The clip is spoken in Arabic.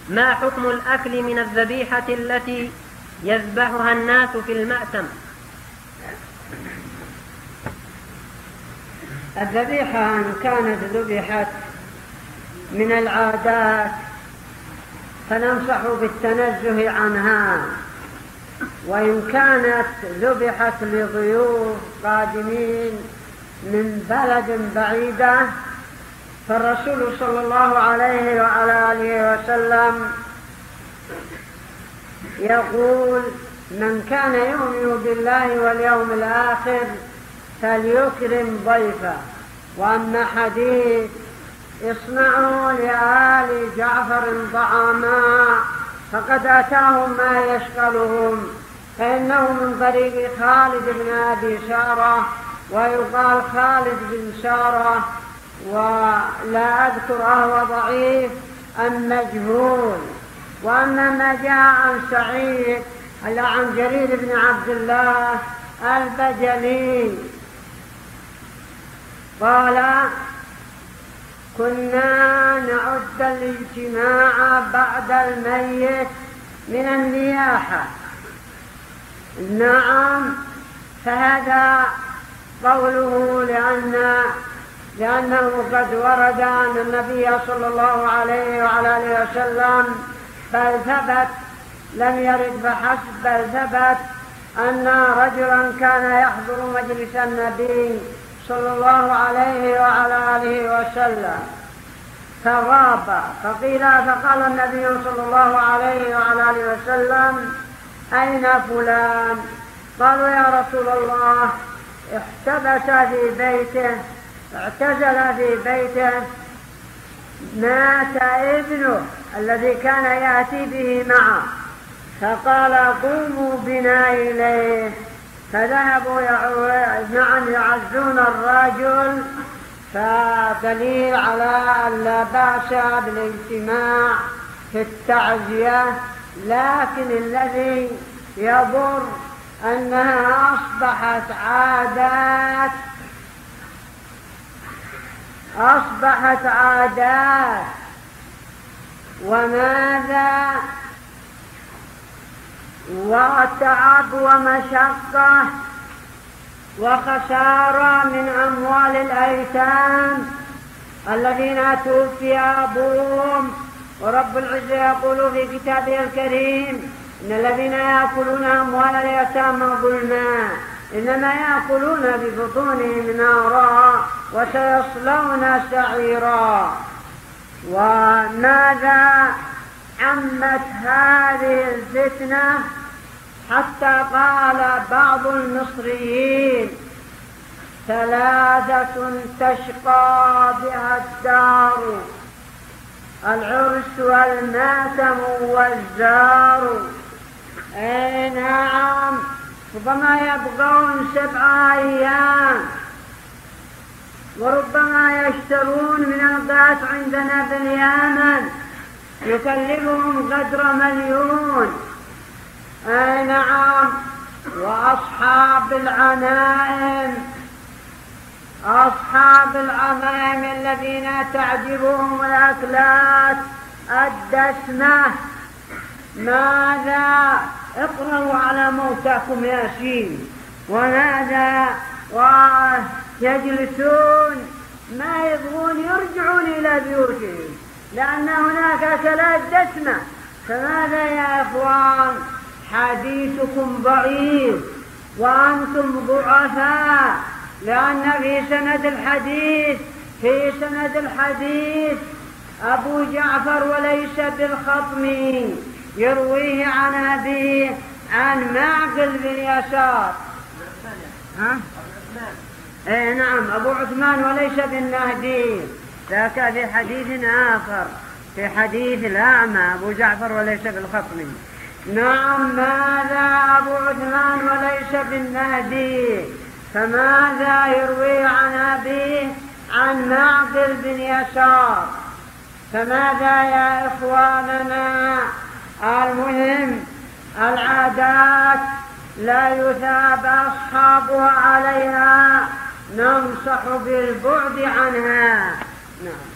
ما حكم الأكل من الذبيحة التي يذبحها الناس في المأتم؟ الذبيحة إن كانت ذبحت من العادات فننصح بالتنزه عنها، وإن كانت ذبحت لضيوف قادمين من بلد بعيدة فالرسول صلى الله عليه وعلى آله وسلم يقول: من كان يؤمن بالله واليوم الآخر فليكرم ضيفه. وأما حديث اصنعوا لآل جعفر طعاما فقد أتاهم ما يشغلهم، فإنه من طريق خالد بن أبي شارة، ويقال خالد بن شارة ولا أذكر أهو ضعيف المجهول. وأما ما جاء عن سعيد عن جرير بن عبد الله البجلي قال: كنا نعد الاجتماع بعد الميت من النياحة. نعم، فهذا قوله لأنه قد ورد أن النبي صلى الله عليه وعلى آله وسلم بل ثبت، لم يرد فحسب، بل ثبت أن رجلا كان يحضر مجلس النبي صلى الله عليه وعلى آله وسلم فغاب، فقال النبي صلى الله عليه وعلى آله وسلم: أين فلان؟ قالوا: يا رسول الله احتبس في بيته، اعتزل في بيته، مات ابنه الذي كان يأتي به معه. فقال: قوموا بنا إليه. فذهبوا يعزون الرجل، فدليل على أن لا بأس بالاجتماع في التعزية، لكن الذي يضر أنها أصبحت عادات. وماذا؟ وتعب ومشقة وخسارة من أموال الأيتام الذين توفي أبوهم. ورب العزة يقول في كتابه الكريم: إن الذين يأكلون أموال اليتامى ظلما إنما يأكلون ببطونهم نارا وسيصلون سعيرا. وماذا عمت هذه الفتنة حتى قال بعض المصريين: ثلاثة تشقى بها الدار، العرس والماتم والزار. أي نعم، ربما يبقون 7 أيام، وربما يشترون من القات عندنا في اليمن يكلفهم قدر 1,000,000. أي نعم. وأصحاب العمائم الذين تعجبهم الأكلات الدسمة، ماذا؟ اقرأوا على موتاكم ياسين. وماذا؟ ويجلسون ما يبغون يرجعون إلى بيوتهم لأن هناك أكلات دسمة. فماذا يا إخوان؟ حديثكم ضعيف وأنتم ضعفاء، لأن في سند الحديث أبو جعفر وليس بالخطمي يرويه عن أبيه عن معقل بن يسار. نعم، أبو عثمان وليس بالنهدي، ذاك في حديث آخر، في حديث الأعمى أبو جعفر وليس بالخطمي. نعم، ماذا؟ أبو عثمان وليس بالنهدي، فماذا يروي عن أبيه عن معقل بن يسار؟ فماذا يا إخواننا؟ المهم العادات لا يثاب أصحابها عليها، ننصح بالبعد عنها. نعم.